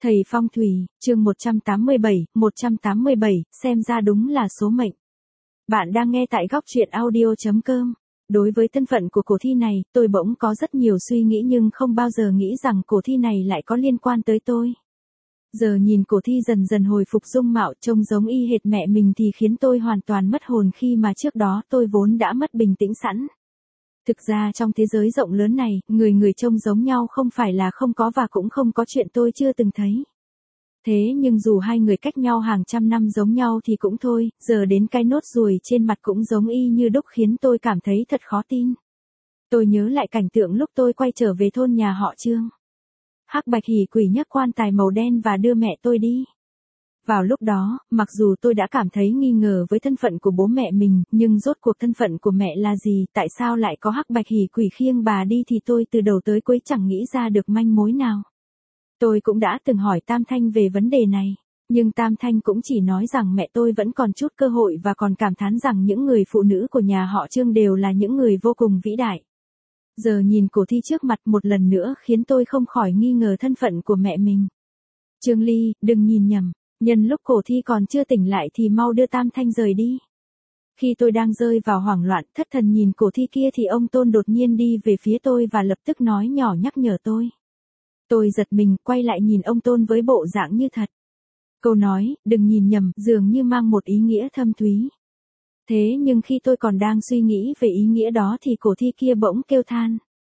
Thầy Phong Thủy, chương 187, xem ra đúng là số mệnh. Bạn đang nghe tại góc truyện audio.com. Đối với thân phận của cuộc thi này, tôi bỗng có rất nhiều suy nghĩ nhưng không bao giờ nghĩ rằng cuộc thi này lại có liên quan tới tôi. Giờ nhìn cuộc thi dần dần hồi phục dung mạo trông giống y hệt mẹ mình thì khiến tôi hoàn toàn mất hồn khi mà trước đó tôi vốn đã mất bình tĩnh sẵn. Thực ra trong thế giới rộng lớn này, người người trông giống nhau không phải là không có và cũng không có chuyện tôi chưa từng thấy. Thế nhưng dù hai người cách nhau hàng trăm năm giống nhau thì cũng thôi, giờ đến cái nốt ruồi trên mặt cũng giống y như đúc khiến tôi cảm thấy thật khó tin. Tôi nhớ lại cảnh tượng lúc tôi quay trở về thôn nhà họ Trương. Hắc Bạch Hỉ Quỷ nhấc quan tài màu đen và đưa mẹ tôi đi. Vào lúc đó, mặc dù tôi đã cảm thấy nghi ngờ với thân phận của bố mẹ mình, nhưng rốt cuộc thân phận của mẹ là gì, tại sao lại có Hắc Bạch Hỉ Quỷ khiêng bà đi thì tôi từ đầu tới cuối chẳng nghĩ ra được manh mối nào. Tôi cũng đã từng hỏi Tam Thanh về vấn đề này, nhưng Tam Thanh cũng chỉ nói rằng mẹ tôi vẫn còn chút cơ hội và còn cảm thán rằng những người phụ nữ của nhà họ Trương đều là những người vô cùng vĩ đại. Giờ nhìn cuộc thi trước mặt một lần nữa khiến tôi không khỏi nghi ngờ thân phận của mẹ mình. Trương Ly, đừng nhìn nhầm. Nhân lúc cổ thi còn chưa tỉnh lại thì mau đưa Tam Thanh rời đi. Khi tôi đang rơi vào hoảng loạn thất thần nhìn cổ thi kia thì ông Tôn đột nhiên đi về phía tôi và lập tức nói nhỏ nhắc nhở tôi. Tôi giật mình quay lại nhìn ông Tôn với bộ dạng như thật. Câu nói, đừng nhìn nhầm, dường như mang một ý nghĩa thâm thúy. Thế nhưng khi tôi còn đang suy nghĩ về ý nghĩa đó thì cổ thi kia bỗng kêu than.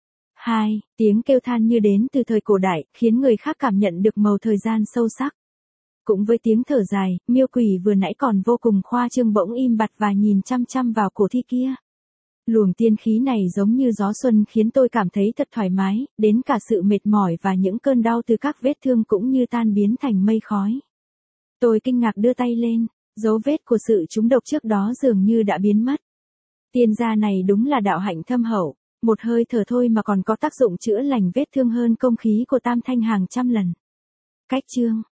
Tiếng kêu than như đến từ thời cổ đại, khiến người khác cảm nhận được màu thời gian sâu sắc. Cũng với tiếng thở dài, miêu quỷ vừa nãy còn vô cùng khoa trương bỗng im bặt và nhìn chăm chăm vào cổ thi kia. Luồng tiên khí này giống như gió xuân khiến tôi cảm thấy thật thoải mái, đến cả sự mệt mỏi và những cơn đau từ các vết thương cũng như tan biến thành mây khói. Tôi kinh ngạc đưa tay lên, dấu vết của sự trúng độc trước đó dường như đã biến mất. Tiên gia này đúng là đạo hạnh thâm hậu, một hơi thở thôi mà còn có tác dụng chữa lành vết thương hơn công khí của Tam Thanh hàng trăm lần. Cách chương